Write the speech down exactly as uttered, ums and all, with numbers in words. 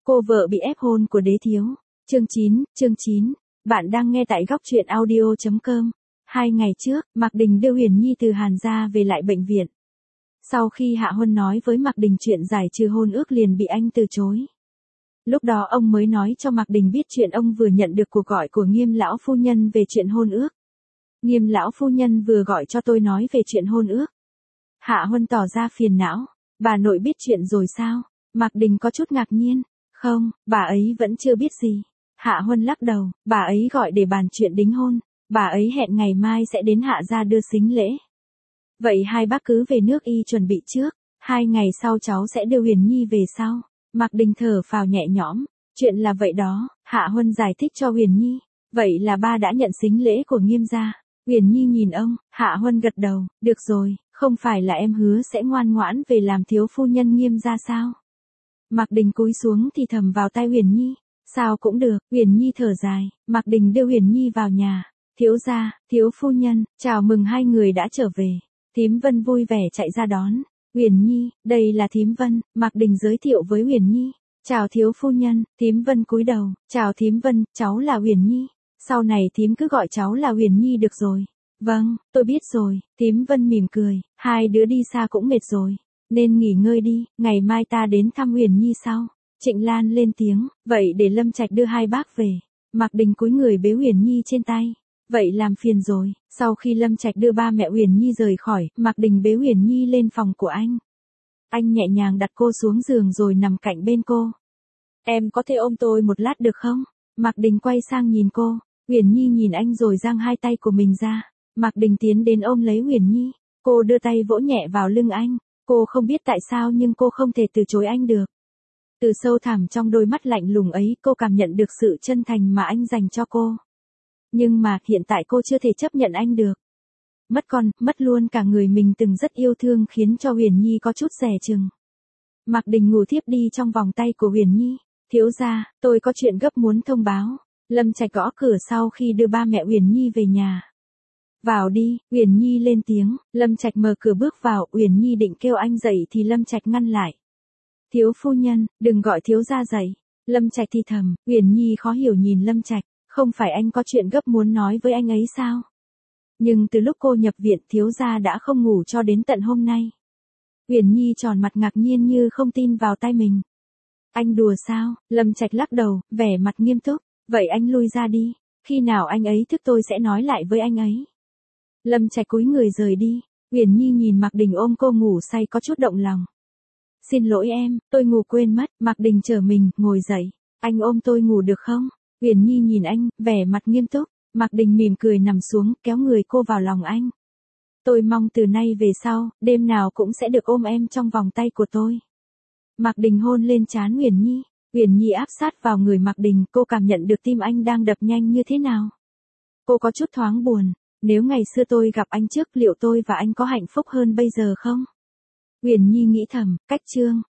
Cô vợ bị ép hôn của Đế Thiếu. Chương chín, chương chín. Bạn đang nghe tại góc truyện audio chấm com. Hai ngày trước, Mạc Đình đưa Huyền Nhi từ Hàn gia về lại bệnh viện. Sau khi Hạ Huân nói với Mạc Đình chuyện giải trừ hôn ước liền bị anh từ chối. Lúc đó ông mới nói cho Mạc Đình biết chuyện ông vừa nhận được cuộc gọi của Nghiêm lão phu nhân về chuyện hôn ước. Nghiêm lão phu nhân vừa gọi cho tôi nói về chuyện hôn ước. Hạ Huân tỏ ra phiền não. Bà nội biết chuyện rồi sao? Mạc Đình có chút ngạc nhiên. Không, bà ấy vẫn chưa biết gì. Hạ Huân lắc đầu, bà ấy gọi để bàn chuyện đính hôn. Bà ấy hẹn ngày mai sẽ đến Hạ gia đưa sính lễ. Vậy hai bác cứ về nước y chuẩn bị trước. Hai ngày sau cháu sẽ đưa Huyền Nhi về sau. Mạc Đình thở phào nhẹ nhõm. Chuyện là vậy đó, Hạ Huân giải thích cho Huyền Nhi. Vậy là ba đã nhận sính lễ của Nghiêm gia. Huyền Nhi nhìn ông, Hạ Huân gật đầu, được rồi, không phải là em hứa sẽ ngoan ngoãn về làm thiếu phu nhân Nghiêm gia sao? Mạc Đình cúi xuống thì thầm vào tai Huyền Nhi, sao cũng được. Huyền Nhi thở dài, Mạc Đình đưa Huyền Nhi vào nhà. Thiếu gia, thiếu phu nhân, chào mừng hai người đã trở về. Thím Vân vui vẻ chạy ra đón. Huyền Nhi, đây là thím Vân. Mạc Đình giới thiệu với Huyền Nhi. Chào thiếu phu nhân. Thím Vân cúi đầu, chào thím Vân, cháu là Huyền Nhi. Sau này thím cứ gọi cháu là Huyền Nhi được rồi. Vâng, tôi biết rồi. Thím Vân mỉm cười, hai đứa đi xa cũng mệt rồi, nên nghỉ ngơi đi, ngày mai ta đến thăm Huyền Nhi sau. Trịnh Lan lên tiếng, vậy để Lâm Trạch đưa hai bác về. Mạc Đình cúi người bế Huyền Nhi trên tay. Vậy làm phiền rồi. Sau khi Lâm Trạch đưa ba mẹ Huyền Nhi rời khỏi, Mạc Đình bế Huyền Nhi lên phòng của anh. Anh nhẹ nhàng đặt cô xuống giường rồi nằm cạnh bên cô. Em có thể ôm tôi một lát được không? Mạc Đình quay sang nhìn cô. Huyền Nhi nhìn anh rồi giang hai tay của mình ra. Mạc Đình tiến đến ôm lấy Huyền Nhi. Cô đưa tay vỗ nhẹ vào lưng anh. Cô không biết tại sao nhưng cô không thể từ chối anh được. Từ sâu thẳm trong đôi mắt lạnh lùng ấy cô cảm nhận được sự chân thành mà anh dành cho cô. Nhưng mà hiện tại cô chưa thể chấp nhận anh được. Mất con, mất luôn cả người mình từng rất yêu thương khiến cho Huyền Nhi có chút dè chừng. Mạc Đình ngủ thiếp đi trong vòng tay của Huyền Nhi. Thiếu gia, tôi có chuyện gấp muốn thông báo. Lâm Trạch gõ cửa sau khi đưa ba mẹ Huyền Nhi về nhà. Vào đi. Huyền Nhi lên tiếng. Lâm Trạch mở cửa bước vào. Huyền Nhi định kêu anh dậy thì Lâm Trạch ngăn lại. Thiếu phu nhân, đừng gọi thiếu gia dậy. Lâm Trạch thì thầm. Huyền Nhi khó hiểu nhìn Lâm Trạch. Không phải anh có chuyện gấp muốn nói với anh ấy sao? Nhưng từ lúc cô nhập viện thiếu gia đã không ngủ cho đến tận hôm nay. Huyền Nhi tròn mặt ngạc nhiên như không tin vào tai mình. Anh đùa sao? Lâm Trạch lắc đầu, vẻ mặt nghiêm túc. Vậy anh lui ra đi. Khi nào anh ấy thức tôi sẽ nói lại với anh ấy. Lâm Trạch cúi người rời đi. Huyền Nhi nhìn Mạc Đình ôm cô ngủ say có chút động lòng. Xin lỗi em, tôi ngủ quên mất. Mạc Đình trở mình, ngồi dậy. Anh ôm tôi ngủ được không? Huyền Nhi nhìn anh, vẻ mặt nghiêm túc. Mạc Đình mỉm cười nằm xuống, kéo người cô vào lòng anh. Tôi mong từ nay về sau, đêm nào cũng sẽ được ôm em trong vòng tay của tôi. Mạc Đình hôn lên trán Huyền Nhi. Huyền Nhi áp sát vào người Mạc Đình, cô cảm nhận được tim anh đang đập nhanh như thế nào. Cô có chút thoáng buồn. Nếu ngày xưa tôi gặp anh trước liệu tôi và anh có hạnh phúc hơn bây giờ không? Huyền Nhi nghĩ thầm, cách chương,